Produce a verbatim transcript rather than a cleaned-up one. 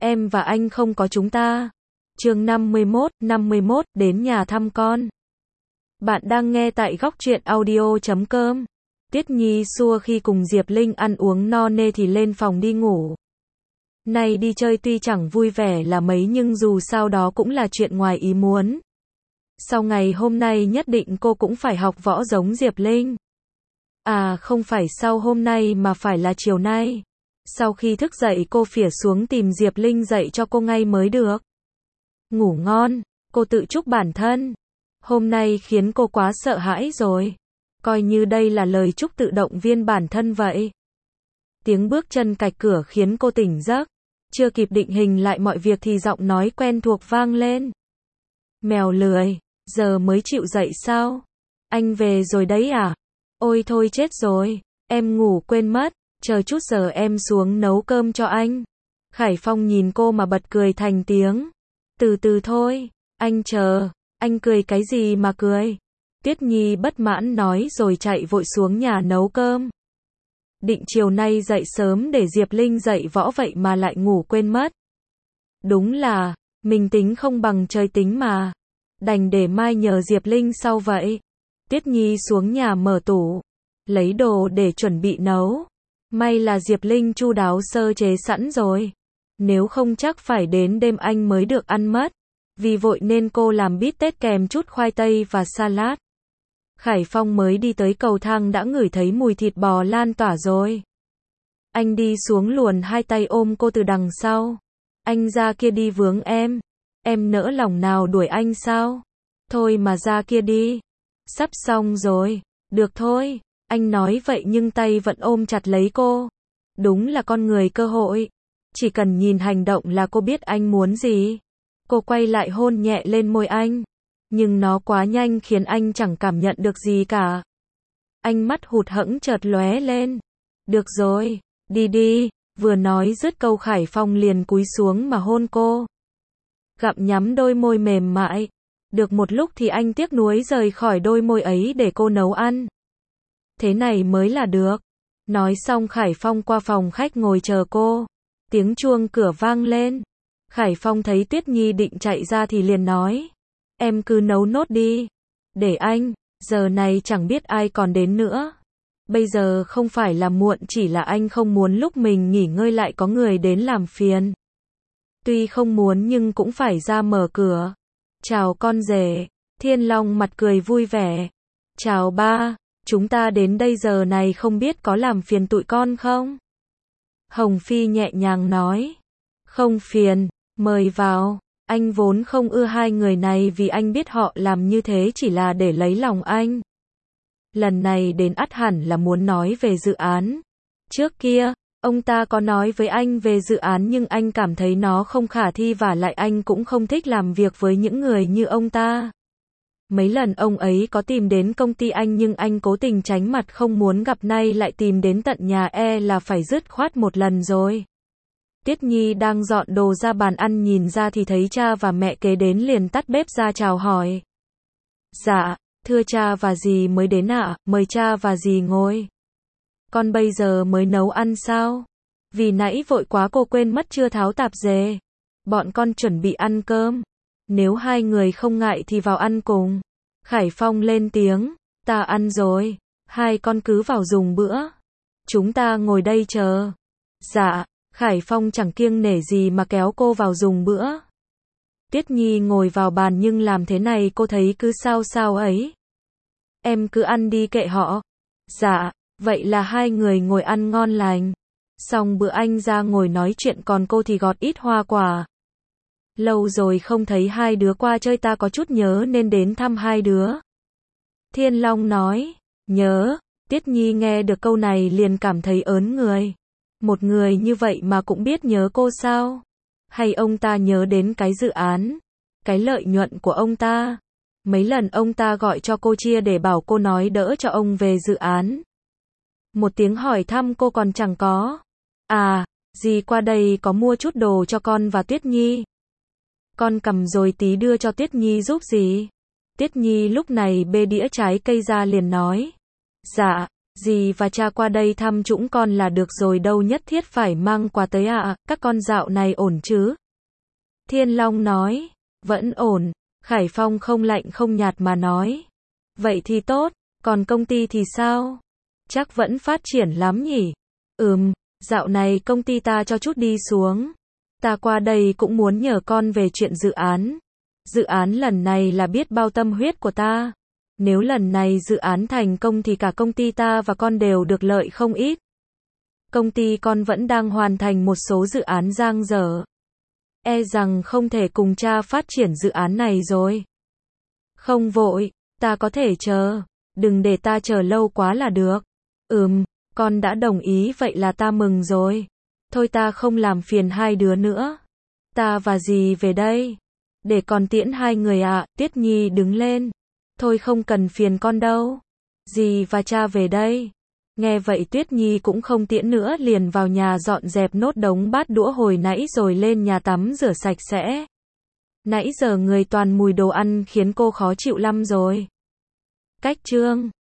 em và anh không có chúng ta. Chương năm mươi mốt, năm mươi mốt, đến nhà thăm con. Bạn đang nghe tại góc truyện audio chấm com. Tiết Nhi xua khi cùng Diệp Linh ăn uống no nê thì lên phòng đi ngủ. Nay đi chơi tuy chẳng vui vẻ là mấy nhưng dù sao đó cũng là chuyện ngoài ý muốn. Sau ngày hôm nay nhất định cô cũng phải học võ giống Diệp Linh. À không phải sau hôm nay mà phải là chiều nay. Sau khi thức dậy cô phỉa xuống tìm Diệp Linh dậy cho cô ngay mới được. Ngủ ngon, cô tự chúc bản thân. Hôm nay khiến cô quá sợ hãi rồi. Coi như đây là lời chúc tự động viên bản thân vậy. Tiếng bước chân cạch cửa khiến cô tỉnh giấc. Chưa kịp định hình lại mọi việc thì giọng nói quen thuộc vang lên. Mèo lười, giờ mới chịu dậy sao? Anh về rồi đấy à? Ôi thôi chết rồi, em ngủ quên mất, chờ chút giờ em xuống nấu cơm cho anh. Khải Phong nhìn cô mà bật cười thành tiếng. Từ từ thôi, anh chờ, anh cười cái gì mà cười? Tiết Nhi bất mãn nói rồi chạy vội xuống nhà nấu cơm. Định chiều nay dậy sớm để Diệp Linh dậy võ vậy mà lại ngủ quên mất. Đúng là, mình tính không bằng trời tính mà. Đành để mai nhờ Diệp Linh sau vậy. Tiết Nhi xuống nhà mở tủ, lấy đồ để chuẩn bị nấu. May là Diệp Linh chu đáo sơ chế sẵn rồi. Nếu không chắc phải đến đêm anh mới được ăn mất. Vì vội nên cô làm bít tết kèm chút khoai tây và salad. Khải Phong mới đi tới cầu thang đã ngửi thấy mùi thịt bò lan tỏa rồi. Anh đi xuống luồn hai tay ôm cô từ đằng sau. Anh ra kia đi vướng em. Em nỡ lòng nào đuổi anh sao? Thôi mà ra kia đi. Sắp xong rồi. Được thôi. Anh nói vậy nhưng tay vẫn ôm chặt lấy cô. Đúng là con người cơ hội. Chỉ cần nhìn hành động là cô biết anh muốn gì. Cô quay lại hôn nhẹ lên môi anh. Nhưng nó quá nhanh khiến anh chẳng cảm nhận được gì cả. Anh mắt hụt hẫng chợt lóe lên. Được rồi, đi đi. Vừa nói dứt câu Khải Phong liền cúi xuống mà hôn cô. Gặm nhắm đôi môi mềm mại. Được một lúc thì anh tiếc nuối rời khỏi đôi môi ấy để cô nấu ăn. Thế này mới là được. Nói xong Khải Phong qua phòng khách ngồi chờ cô. Tiếng chuông cửa vang lên. Khải Phong thấy Tiết Nhi định chạy ra thì liền nói. Em cứ nấu nốt đi. Để anh, giờ này chẳng biết ai còn đến nữa. Bây giờ không phải là muộn chỉ là anh không muốn lúc mình nghỉ ngơi lại có người đến làm phiền. Tuy không muốn nhưng cũng phải ra mở cửa. Chào con rể. Thiên Long mặt cười vui vẻ. Chào ba, chúng ta đến đây giờ này không biết có làm phiền tụi con không? Hồng Phi nhẹ nhàng nói. Không phiền, mời vào. Anh vốn không ưa hai người này vì anh biết họ làm như thế chỉ là để lấy lòng anh. Lần này đến ắt hẳn là muốn nói về dự án. Trước kia, ông ta có nói với anh về dự án nhưng anh cảm thấy nó không khả thi và lại anh cũng không thích làm việc với những người như ông ta. Mấy lần ông ấy có tìm đến công ty anh nhưng anh cố tình tránh mặt không muốn gặp, nay lại tìm đến tận nhà e là phải dứt khoát một lần rồi. Tiết Nhi đang dọn đồ ra bàn ăn nhìn ra thì thấy cha và mẹ kế đến liền tắt bếp ra chào hỏi. Dạ, thưa cha và dì mới đến ạ, à? Mời cha và dì ngồi. Con bây giờ mới nấu ăn sao? Vì nãy vội quá cô quên mất chưa tháo tạp dề. Bọn con chuẩn bị ăn cơm. Nếu hai người không ngại thì vào ăn cùng. Khải Phong lên tiếng, ta ăn rồi. Hai con cứ vào dùng bữa. Chúng ta ngồi đây chờ. Dạ. Khải Phong chẳng kiêng nể gì mà kéo cô vào dùng bữa. Tiết Nhi ngồi vào bàn nhưng làm thế này cô thấy cứ sao sao ấy. Em cứ ăn đi kệ họ. Dạ, vậy là hai người ngồi ăn ngon lành. Xong bữa anh ra ngồi nói chuyện còn cô thì gọt ít hoa quả. Lâu rồi không thấy hai đứa qua chơi ta có chút nhớ nên đến thăm hai đứa. Thiên Long nói, nhớ. Tiết Nhi nghe được câu này liền cảm thấy ớn người. Một người như vậy mà cũng biết nhớ cô sao? Hay ông ta nhớ đến cái dự án, cái lợi nhuận của ông ta? Mấy lần ông ta gọi cho cô chia để bảo cô nói đỡ cho ông về dự án. Một tiếng hỏi thăm cô còn chẳng có. À, dì qua đây có mua chút đồ cho con và Tuyết Nhi. Con cầm rồi tí đưa cho Tuyết Nhi giúp dì. Tuyết Nhi lúc này bê đĩa trái cây ra liền nói. Dạ, Dì và cha qua đây thăm chúng con là được rồi, đâu nhất thiết phải mang quà tới ạ. À. Các con dạo này ổn chứ? Thiên Long nói, vẫn ổn. Khải Phong không lạnh không nhạt mà nói, vậy thì tốt, còn công ty thì sao? Chắc vẫn phát triển lắm nhỉ? Ừm, dạo này công ty ta cho chút đi xuống. Ta qua đây cũng muốn nhờ con về chuyện dự án. Dự án lần này là biết bao tâm huyết của ta. Nếu lần này dự án thành công thì cả công ty ta và con đều được lợi không ít. Công ty con vẫn đang hoàn thành một số dự án dang dở. E rằng không thể cùng cha phát triển dự án này rồi. Không vội, ta có thể chờ. Đừng để ta chờ lâu quá là được. Ừm, con đã đồng ý vậy là ta mừng rồi. Thôi ta không làm phiền hai đứa nữa. Ta và dì về đây. Để con tiễn hai người ạ. À. Tuyết Nhi đứng lên. Thôi không cần phiền con đâu. Dì và cha về đây. Nghe vậy Tuyết Nhi cũng không tiễn nữa, liền vào nhà dọn dẹp nốt đống bát đũa hồi nãy rồi lên nhà tắm rửa sạch sẽ. Nãy giờ người toàn mùi đồ ăn khiến cô khó chịu lắm rồi. Cách chương